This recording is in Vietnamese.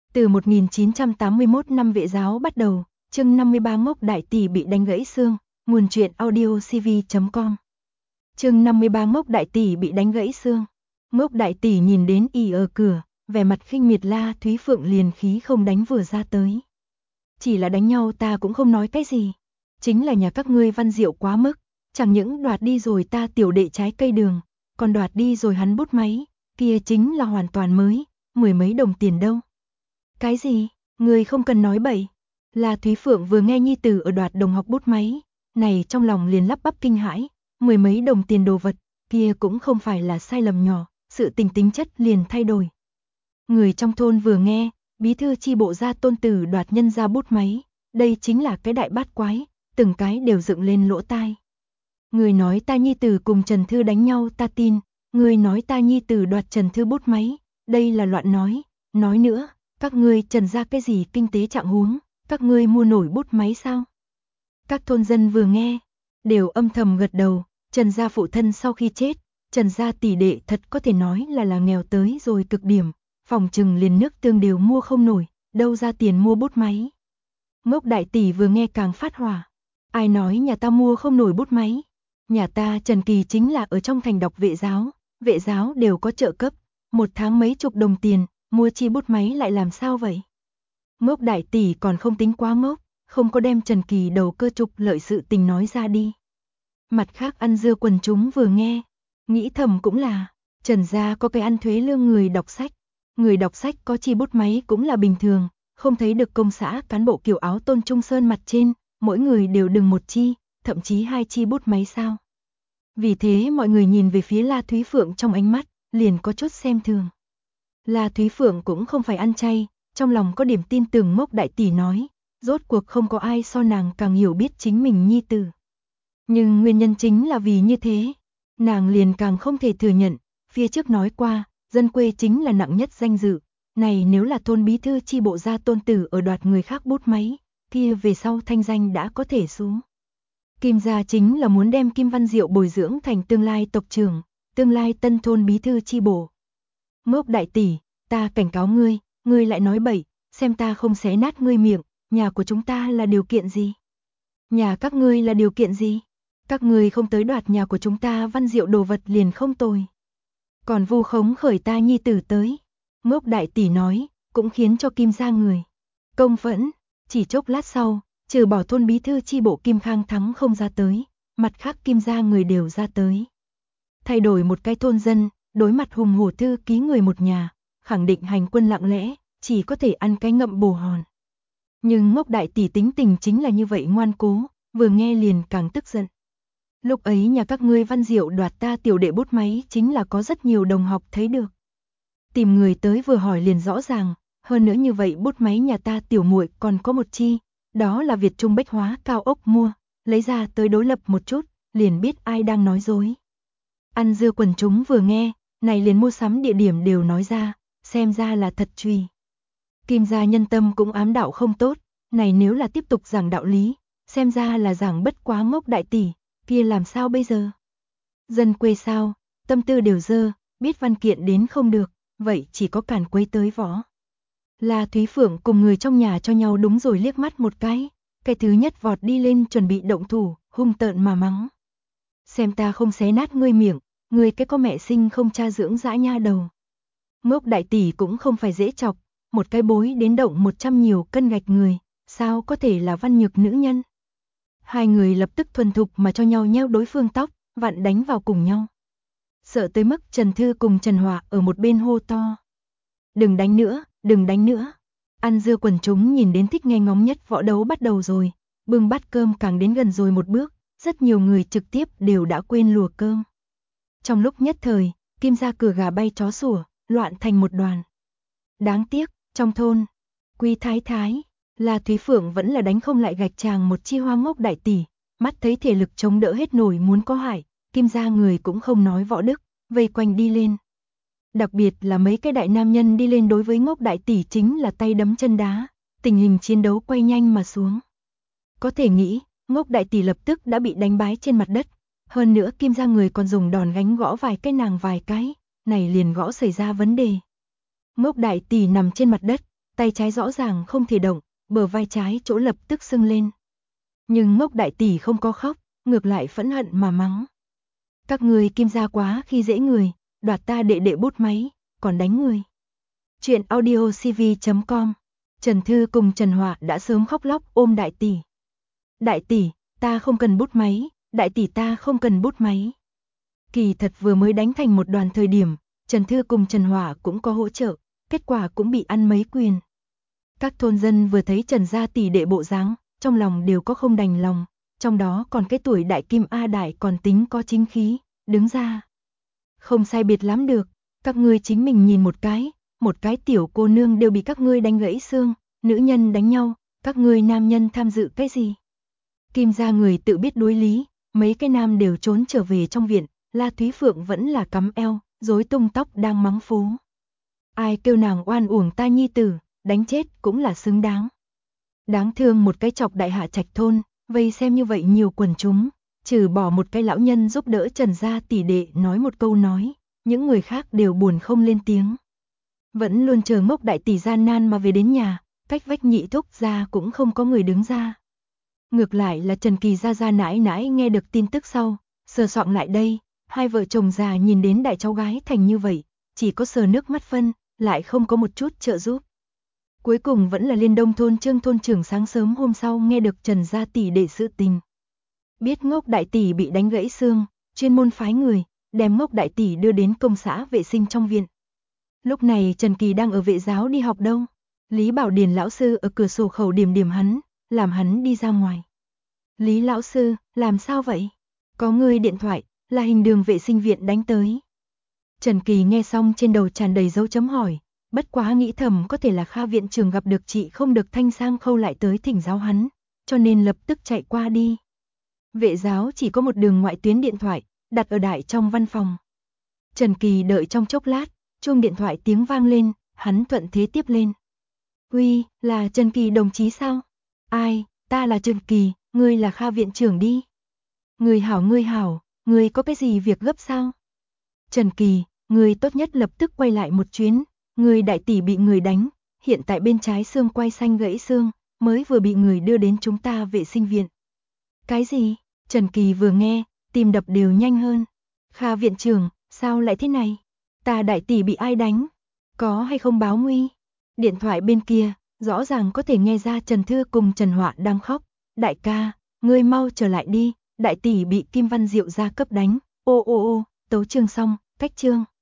Từ 1981 năm Vệ giáo bắt đầu, chương 53 Ngốc Đại Tỷ bị đánh gãy xương, nguồn truyện audiocv.com. Chương 53 Ngốc Đại Tỷ bị đánh gãy xương. Ngốc Đại Tỷ nhìn đến ỉ ở cửa, vẻ mặt khinh miệt. La Thúy Phượng liền khí không đánh vừa ra tới. Chỉ là đánh nhau ta cũng không nói cái gì. Chính là nhà các ngươi Văn Diệu quá mức, chẳng những đoạt đi rồi ta tiểu đệ trái cây đường, còn đoạt đi rồi hắn bút máy, kia chính là hoàn toàn mới, 10 mấy đồng tiền đâu. Cái gì? Người không cần nói bậy. La Thúy Phượng vừa nghe nhi tử ở đoạt đồng học bút máy, này trong lòng liền lắp bắp kinh hãi, 10 mấy đồng tiền đồ vật, kia cũng không phải là sai lầm nhỏ, sự tình tính chất liền thay đổi. Người trong thôn vừa nghe, bí thư chi bộ gia tôn tử đoạt nhân ra bút máy, đây chính là cái đại bát quái, từng cái đều dựng lên lỗ tai. Người nói ta nhi tử cùng Trần Thư đánh nhau ta tin, người nói ta nhi tử đoạt Trần Thư bút máy, đây là loạn nói nữa. Các ngươi Trần ra cái gì kinh tế trạng huống, các ngươi mua nổi bút máy sao? Các thôn dân vừa nghe, đều âm thầm gật đầu, Trần gia phụ thân sau khi chết, Trần gia tỷ đệ thật có thể nói là nghèo tới rồi cực điểm, phòng trừng liền nước tương đều mua không nổi, đâu ra tiền mua bút máy. Ngốc Đại Tỷ vừa nghe càng phát hỏa, ai nói nhà ta mua không nổi bút máy? Nhà ta Trần Kỳ chính là ở trong thành đọc vệ giáo đều có trợ cấp, một tháng mấy chục đồng tiền. Mua chi bút máy lại làm sao vậy? Ngốc Đại Tỷ còn không tính quá ngốc, không có đem Trần Kỳ đầu cơ trục lợi sự tình nói ra đi. Mặt khác ăn dưa quần chúng vừa nghe, nghĩ thầm cũng là, Trần gia có cái ăn thuế lương người đọc sách có chi bút máy cũng là bình thường, không thấy được công xã cán bộ kiểu áo Tôn Trung Sơn mặt trên, mỗi người đều đừng một chi, thậm chí 2 chi bút máy sao. Vì thế mọi người nhìn về phía La Thúy Phượng trong ánh mắt, liền có chút xem thường. La Thúy Phượng cũng không phải ăn chay, trong lòng có điểm tin tưởng Ngốc Đại Tỷ nói, rốt cuộc không có ai so nàng càng hiểu biết chính mình nhi tử. Nhưng nguyên nhân chính là vì như thế, nàng liền càng không thể thừa nhận, phía trước nói qua, dân quê chính là nặng nhất danh dự, này nếu là thôn bí thư chi bộ gia tôn tử ở đoạt người khác bút máy, kia về sau thanh danh đã có thể xuống. Kim gia chính là muốn đem Kim Văn Diệu bồi dưỡng thành tương lai tộc trưởng, tương lai tân thôn bí thư chi bộ. Ngốc Đại Tỷ, ta cảnh cáo ngươi lại nói bậy, xem ta không xé nát ngươi miệng, nhà của chúng ta là điều kiện gì? Nhà các ngươi là điều kiện gì? Các ngươi không tới đoạt nhà của chúng ta Văn Diệu đồ vật liền không tồi. Còn vu khống khởi ta nhi tử tới. Ngốc Đại Tỷ nói, cũng khiến cho Kim gia người công phẫn, chỉ chốc lát sau, trừ bỏ thôn bí thư chi bộ Kim Khang Thắng không ra tới, mặt khác Kim gia người đều ra tới. Thay đổi một cái thôn dân, đối mặt hùng hổ thư ký người một nhà, khẳng định hành quân lặng lẽ, chỉ có thể ăn cái ngậm bồ hòn. Nhưng Ngốc Đại Tỷ tính tình chính là như vậy ngoan cố, vừa nghe liền càng tức giận. Lúc ấy nhà các ngươi Văn Diệu đoạt ta tiểu đệ bút máy chính là có rất nhiều đồng học thấy được. Tìm người tới vừa hỏi liền rõ ràng, hơn nữa như vậy bút máy nhà ta tiểu muội còn có một chi, đó là Việt Trung Bách Hóa Cao Ốc mua, lấy ra tới đối lập một chút, liền biết ai đang nói dối. Ăn dưa quần chúng vừa nghe, này liền mua sắm địa điểm đều nói ra, xem ra là thật truy. Kim gia nhân tâm cũng ám đạo không tốt, này nếu là tiếp tục giảng đạo lý, xem ra là giảng bất quá Ngốc Đại Tỷ, kia làm sao bây giờ? Dân quê sao, tâm tư đều dơ, biết văn kiện đến không được, vậy chỉ có cản quấy tới võ. La Thúy Phượng cùng người trong nhà cho nhau đúng rồi liếc mắt một cái thứ nhất vọt đi lên chuẩn bị động thủ, hung tợn mà mắng. Xem ta không xé nát ngươi miệng, ngươi cái có mẹ sinh không cha dưỡng dã nha đầu. Ngốc Đại Tỷ cũng không phải dễ chọc, một cái bối đến động 100 nhiều cân gạch người, sao có thể là văn nhược nữ nhân. Hai người lập tức thuần thục mà cho nhau nheo đối phương tóc, vặn đánh vào cùng nhau. Sợ tới mức Trần Thư cùng Trần Hòa ở một bên hô to. Đừng đánh nữa, đừng đánh nữa. Ăn dưa quần chúng nhìn đến thích nghe ngóng nhất võ đấu bắt đầu rồi, bưng bát cơm càng đến gần rồi một bước, rất nhiều người trực tiếp đều đã quên lùa cơm. Trong lúc nhất thời, Kim gia cửa gà bay chó sủa, loạn thành một đoàn. Đáng tiếc, trong thôn, Quý Thái Thái, La Thúy Phượng vẫn là đánh không lại gạch chàng một chi hoa Ngốc Đại Tỷ, mắt thấy thể lực chống đỡ hết nổi muốn có hại, Kim gia người cũng không nói võ đức, vây quanh đi lên. Đặc biệt là mấy cái đại nam nhân đi lên đối với Ngốc Đại Tỷ chính là tay đấm chân đá, tình hình chiến đấu quay nhanh mà xuống. Có thể nghĩ, Ngốc Đại Tỷ lập tức đã bị đánh bái trên mặt đất, hơn nữa Kim gia người còn dùng đòn gánh gõ vài cái nàng vài cái, này liền gõ xảy ra vấn đề. Ngốc Đại Tỷ nằm trên mặt đất, tay trái rõ ràng không thể động, bờ vai trái chỗ lập tức sưng lên. Nhưng Ngốc đại tỷ không có khóc, ngược lại phẫn hận mà mắng. Các ngươi Kim gia quá khi dễ người, đoạt ta đệ đệ bút máy, còn đánh người. Chuyện audio cv.com. Trần Thư cùng Trần Họa đã sớm khóc lóc ôm đại tỷ. Đại tỷ, ta không cần bút máy, đại tỷ ta không cần bút máy. Kỳ thật vừa mới đánh thành một đoàn thời điểm, Trần Thư cùng Trần Họa cũng có hỗ trợ, kết quả cũng bị ăn mấy quyền. Các thôn dân vừa thấy Trần gia tỷ đệ bộ dáng, trong lòng đều có không đành lòng, trong đó còn cái tuổi đại Kim A Đại còn tính có chính khí, đứng ra. Không sai biệt lắm được, các ngươi chính mình nhìn một cái tiểu cô nương đều bị các ngươi đánh gãy xương, nữ nhân đánh nhau, các ngươi nam nhân tham dự cái gì? Kim gia người tự biết đối lý, mấy cái nam đều trốn trở về trong viện, La Thúy Phượng vẫn là cắm eo, rối tung tóc đang mắng phố. Ai kêu nàng oan uổng ta nhi tử, đánh chết cũng là xứng đáng. Đáng thương một cái chọc đại hạ trạch thôn, vây xem như vậy nhiều quần chúng, trừ bỏ một cái lão nhân giúp đỡ Trần gia tỷ đệ nói một câu nói, những người khác đều buồn không lên tiếng. Vẫn luôn chờ Ngốc đại tỷ gian nan mà về đến nhà, cách vách Nhị thúc gia cũng không có người đứng ra. Ngược lại là Trần Kỳ gia nãi nãi nghe được tin tức sau, sờ soạng lại đây, hai vợ chồng già nhìn đến đại cháu gái thành như vậy, chỉ có sờ nước mắt phân, lại không có một chút trợ giúp. Cuối cùng vẫn là Liên Đông thôn Trương thôn trưởng sáng sớm hôm sau nghe được Trần gia tỷ đệ sự tình. Biết Ngốc đại tỷ bị đánh gãy xương, chuyên môn phái người, đem Ngốc đại tỷ đưa đến công xã vệ sinh trong viện. Lúc này Trần Kỳ đang ở vệ giáo đi học đâu. Lý Bảo Điền lão sư ở cửa sổ khẩu điểm điểm hắn, làm hắn đi ra ngoài. Lý lão sư, làm sao vậy? Có người điện thoại, là hình đường vệ sinh viện đánh tới. Trần Kỳ nghe xong trên đầu tràn đầy dấu chấm hỏi, bất quá nghĩ thầm có thể là Kha viện trưởng gặp được chị không được thanh sang khâu lại tới thỉnh giáo hắn, cho nên lập tức chạy qua đi. Vệ giáo chỉ có một đường ngoại tuyến điện thoại, đặt ở đại trong văn phòng. Trần Kỳ đợi trong chốc lát, chuông điện thoại tiếng vang lên, hắn thuận thế tiếp lên. Uy, là Trần Kỳ đồng chí sao? Ai, ta là Trần Kỳ, ngươi là Kha viện trưởng đi. Ngươi hảo, ngươi có cái gì việc gấp sao? Trần Kỳ, ngươi tốt nhất lập tức quay lại một chuyến, ngươi đại tỷ bị người đánh, hiện tại bên trái xương quai xanh gãy xương, mới vừa bị người đưa đến chúng ta vệ sinh viện. Cái gì? Trần Kỳ vừa nghe, tim đập đều nhanh hơn. Kha viện trưởng, sao lại thế này? Ta đại tỷ bị ai đánh? Có hay không báo nguy? Điện thoại bên kia, rõ ràng có thể nghe ra Trần Thư cùng Trần Họa đang khóc. Đại ca, ngươi mau trở lại đi, đại tỷ bị Kim Văn Diệu gia cấp đánh. Ô, tấu chương xong, cách chương.